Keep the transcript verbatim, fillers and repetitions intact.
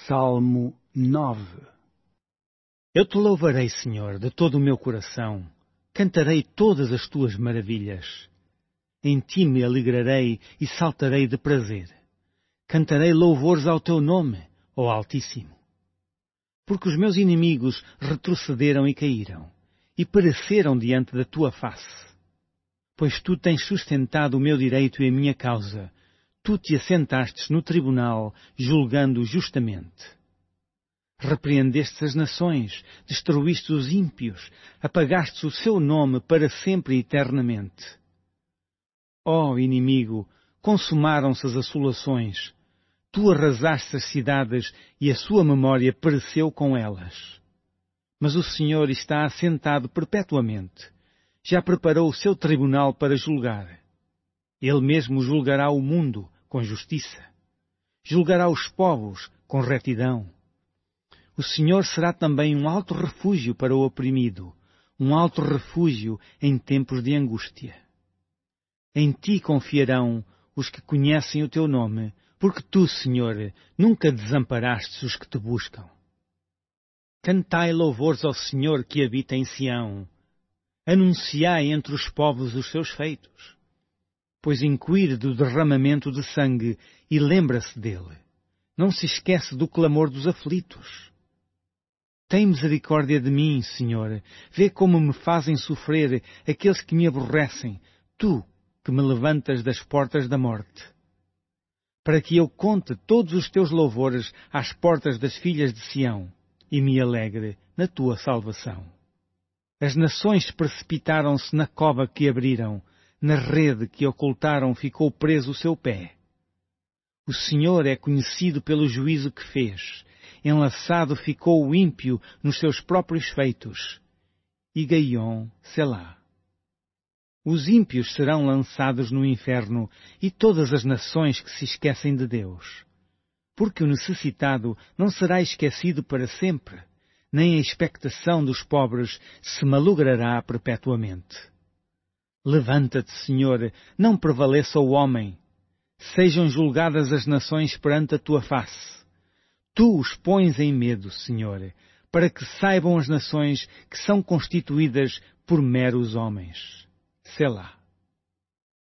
Salmo nove. Eu te louvarei, Senhor, de todo o meu coração. Cantarei todas as tuas maravilhas. Em ti me alegrarei e saltarei de prazer. Cantarei louvores ao teu nome, ó Altíssimo. Porque os meus inimigos retrocederam e caíram, e pereceram diante da tua face. Pois tu tens sustentado o meu direito e a minha causa. Tu te assentastes no tribunal, julgando justamente. Repreendestes as nações, destruíste os ímpios, apagastes o seu nome para sempre e eternamente. Ó inimigo, consumaram-se as assolações. Tu arrasaste as cidades e a sua memória pereceu com elas. Mas o Senhor está assentado perpetuamente. Já preparou o seu tribunal para julgar. Ele mesmo julgará o mundo com justiça. Julgará os povos com retidão. O Senhor será também um alto refúgio para o oprimido, um alto refúgio em tempos de angústia. Em ti confiarão os que conhecem o teu nome, porque tu, Senhor, nunca desamparastes os que te buscam. Cantai louvores ao Senhor que habita em Sião. Anunciai entre os povos os seus feitos. Pois inquire do derramamento de sangue e lembra-se dele. Não se esquece do clamor dos aflitos. Tem misericórdia de mim, Senhor. Vê como me fazem sofrer aqueles que me aborrecem, tu que me levantas das portas da morte. Para que eu conte todos os teus louvores às portas das filhas de Sião e me alegre na tua salvação. As nações precipitaram-se na cova que abriram, na rede que ocultaram ficou preso o seu pé. O Senhor é conhecido pelo juízo que fez. Enlaçado ficou o ímpio nos seus próprios feitos. E Gaion, Selá. Os ímpios serão lançados no inferno e todas as nações que se esquecem de Deus. Porque o necessitado não será esquecido para sempre, nem a expectação dos pobres se malogrará perpetuamente. Levanta-te, Senhor, não prevaleça o homem. Sejam julgadas as nações perante a tua face. Tu os pões em medo, Senhor, para que saibam as nações que são constituídas por meros homens. Selá.